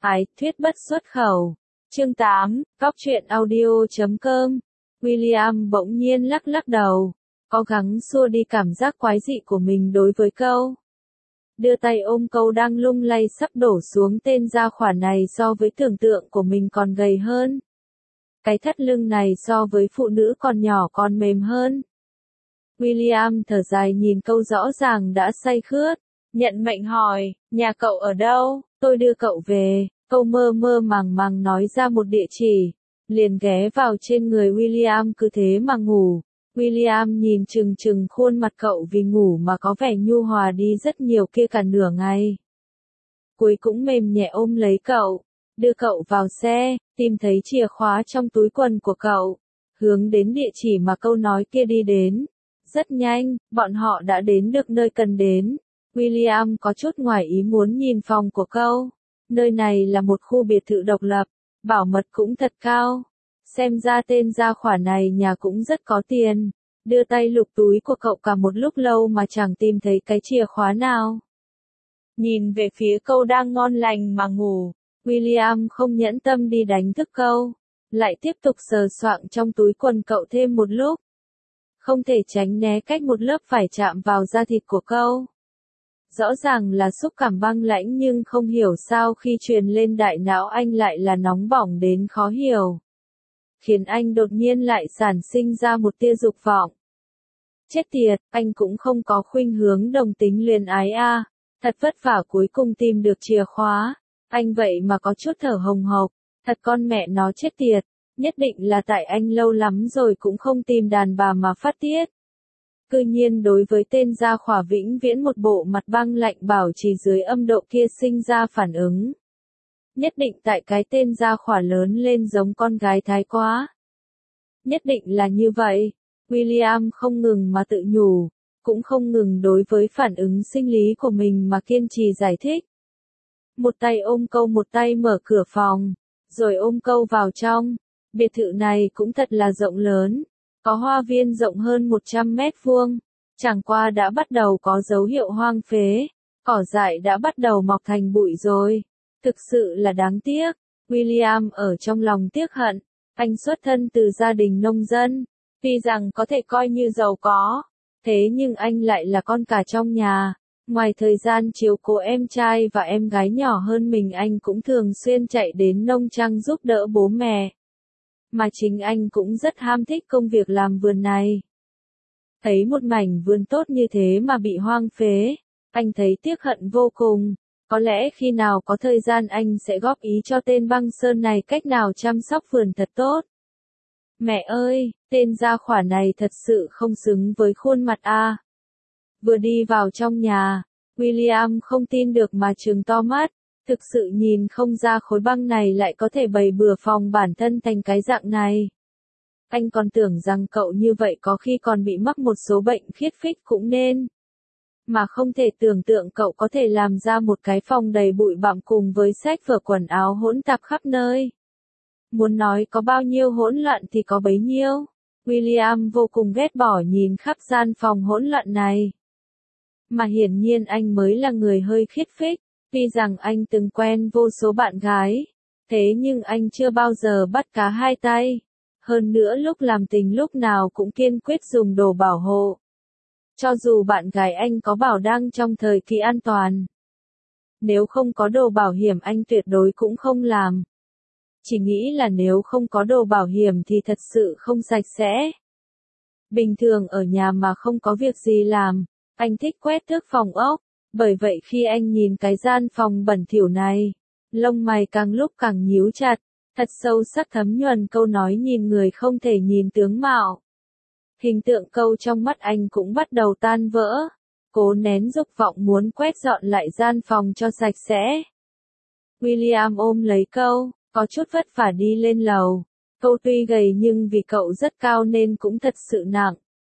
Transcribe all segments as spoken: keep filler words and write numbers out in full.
Ái thuyết bất xuất khẩu. Chương tám, Cóc truyện audio chấm com. William bỗng nhiên lắc lắc đầu, cố gắng xua đi cảm giác quái dị của mình đối với câu. Đưa tay ôm câu đang lung lay sắp đổ xuống tên gia khỏa này so với tưởng tượng của mình còn gầy hơn. Cái thắt lưng này so với phụ nữ còn nhỏ còn mềm hơn. William thở dài nhìn câu rõ ràng đã say khướt, nhận mệnh hỏi, nhà cậu ở đâu, tôi đưa cậu về. Câu mơ mơ màng màng nói ra một địa chỉ, liền ghé vào trên người William cứ thế mà ngủ. William nhìn chừng chừng khuôn mặt cậu vì ngủ mà có vẻ nhu hòa đi rất nhiều kia cả nửa ngày. Cuối cũng mềm nhẹ ôm lấy cậu, đưa cậu vào xe, tìm thấy chìa khóa trong túi quần của cậu, hướng đến địa chỉ mà câu nói kia đi đến. Rất nhanh, bọn họ đã đến được nơi cần đến. William có chút ngoài ý muốn nhìn phòng của câu. Nơi này là một khu biệt thự độc lập, bảo mật cũng thật cao. Xem ra tên gia khỏa này nhà cũng rất có tiền. Đưa tay lục túi của cậu cả một lúc lâu mà chẳng tìm thấy cái chìa khóa nào. Nhìn về phía câu đang ngon lành mà ngủ, William không nhẫn tâm đi đánh thức câu, lại tiếp tục sờ soạng trong túi quần cậu thêm một lúc. Không thể tránh né cách một lớp phải chạm vào da thịt của câu. Rõ ràng là xúc cảm băng lãnh nhưng không hiểu sao khi truyền lên đại não anh lại là nóng bỏng đến khó hiểu. Khiến anh đột nhiên lại sản sinh ra một tia dục vọng. Chết tiệt, anh cũng không có khuynh hướng đồng tính luyến ái a. À. Thật vất vả cuối cùng tìm được chìa khóa. Anh vậy mà có chút thở hồng hộc. Thật con mẹ nó chết tiệt. Nhất định là tại anh lâu lắm rồi cũng không tìm đàn bà mà phát tiết. Cư nhiên đối với tên gia khỏa vĩnh viễn một bộ mặt băng lạnh bảo trì dưới âm độ kia sinh ra phản ứng. Nhất định tại cái tên gia khỏa lớn lên giống con gái thái quá. Nhất định là như vậy. William không ngừng mà tự nhủ, cũng không ngừng đối với phản ứng sinh lý của mình mà kiên trì giải thích. Một tay ôm câu một tay mở cửa phòng, rồi ôm câu vào trong. Biệt thự này cũng thật là rộng lớn. Có hoa viên rộng hơn một trăm mét vuông, chẳng qua đã bắt đầu có dấu hiệu hoang phế, cỏ dại đã bắt đầu mọc thành bụi rồi. Thực sự là đáng tiếc. William ở trong lòng tiếc hận, anh xuất thân từ gia đình nông dân, tuy rằng có thể coi như giàu có, thế nhưng anh lại là con cả trong nhà. Ngoài thời gian chiếu cố em trai và em gái nhỏ hơn mình anh cũng thường xuyên chạy đến nông trang giúp đỡ bố mẹ. Mà chính anh cũng rất ham thích công việc làm vườn này. Thấy một mảnh vườn tốt như thế mà bị hoang phế, anh thấy tiếc hận vô cùng. Có lẽ khi nào có thời gian anh sẽ góp ý cho tên băng sơn này cách nào chăm sóc vườn thật tốt. Mẹ ơi, tên gia khỏa này thật sự không xứng với khuôn mặt a. Vừa đi vào trong nhà, William không tin được mà trừng to mắt. Thực sự nhìn không ra khối băng này lại có thể bày bừa phòng bản thân thành cái dạng này. Anh còn tưởng rằng cậu như vậy có khi còn bị mắc một số bệnh khiết phích cũng nên. Mà không thể tưởng tượng cậu có thể làm ra một cái phòng đầy bụi bặm cùng với sách vở quần áo hỗn tạp khắp nơi. Muốn nói có bao nhiêu hỗn loạn thì có bấy nhiêu. William vô cùng ghét bỏ nhìn khắp gian phòng hỗn loạn này. Mà hiển nhiên anh mới là người hơi khiết phích. Tuy rằng anh từng quen vô số bạn gái, thế nhưng anh chưa bao giờ bắt cá hai tay. Hơn nữa lúc làm tình lúc nào cũng kiên quyết dùng đồ bảo hộ. Cho dù bạn gái anh có bảo đang trong thời kỳ an toàn. Nếu không có đồ bảo hiểm anh tuyệt đối cũng không làm. Chỉ nghĩ là nếu không có đồ bảo hiểm thì thật sự không sạch sẽ. Bình thường ở nhà mà không có việc gì làm, anh thích quét tước phòng ốc. Bởi vậy khi anh nhìn cái gian phòng bẩn thỉu này, lông mày càng lúc càng nhíu chặt, thật sâu sắc thấm nhuần câu nói nhìn người không thể nhìn tướng mạo. Hình tượng câu trong mắt anh cũng bắt đầu tan vỡ, cố nén dục vọng muốn quét dọn lại gian phòng cho sạch sẽ. William ôm lấy câu, có chút vất vả đi lên lầu. Câu tuy gầy nhưng vì cậu rất cao nên cũng thật sự nặng.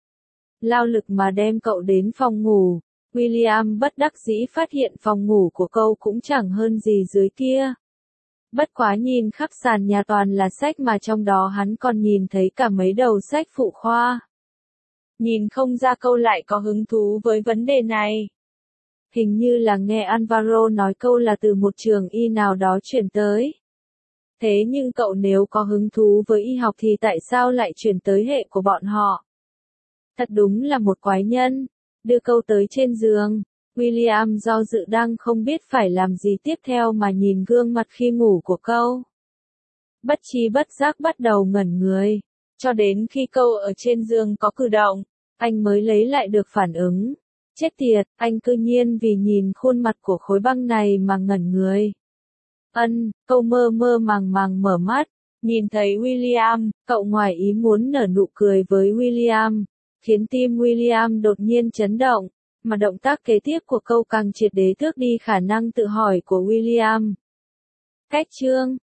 Lao lực mà đem cậu đến phòng ngủ. William bất đắc dĩ phát hiện phòng ngủ của câu cũng chẳng hơn gì dưới kia. Bất quá nhìn khắp sàn nhà toàn là sách mà trong đó hắn còn nhìn thấy cả mấy đầu sách phụ khoa. Nhìn không ra câu lại có hứng thú với vấn đề này. Hình như là nghe Alvaro nói câu là từ một trường y nào đó chuyển tới. Thế nhưng cậu nếu có hứng thú với y học thì tại sao lại chuyển tới hệ của bọn họ? Thật đúng là một quái nhân. Đưa câu tới trên giường. William do dự đang không biết phải làm gì tiếp theo mà nhìn gương mặt khi ngủ của câu. Bất tri bất giác bắt đầu ngẩn người. Cho đến khi câu ở trên giường có cử động, anh mới lấy lại được phản ứng. Chết tiệt, anh cư nhiên vì nhìn khuôn mặt của khối băng này mà ngẩn người. Ân, câu mơ mơ màng màng mở mắt, nhìn thấy William, cậu ngoài ý muốn nở nụ cười với William, khiến tim William đột nhiên chấn động, mà động tác kế tiếp của câu càng triệt để tước đi khả năng tự hỏi của William. Cách chương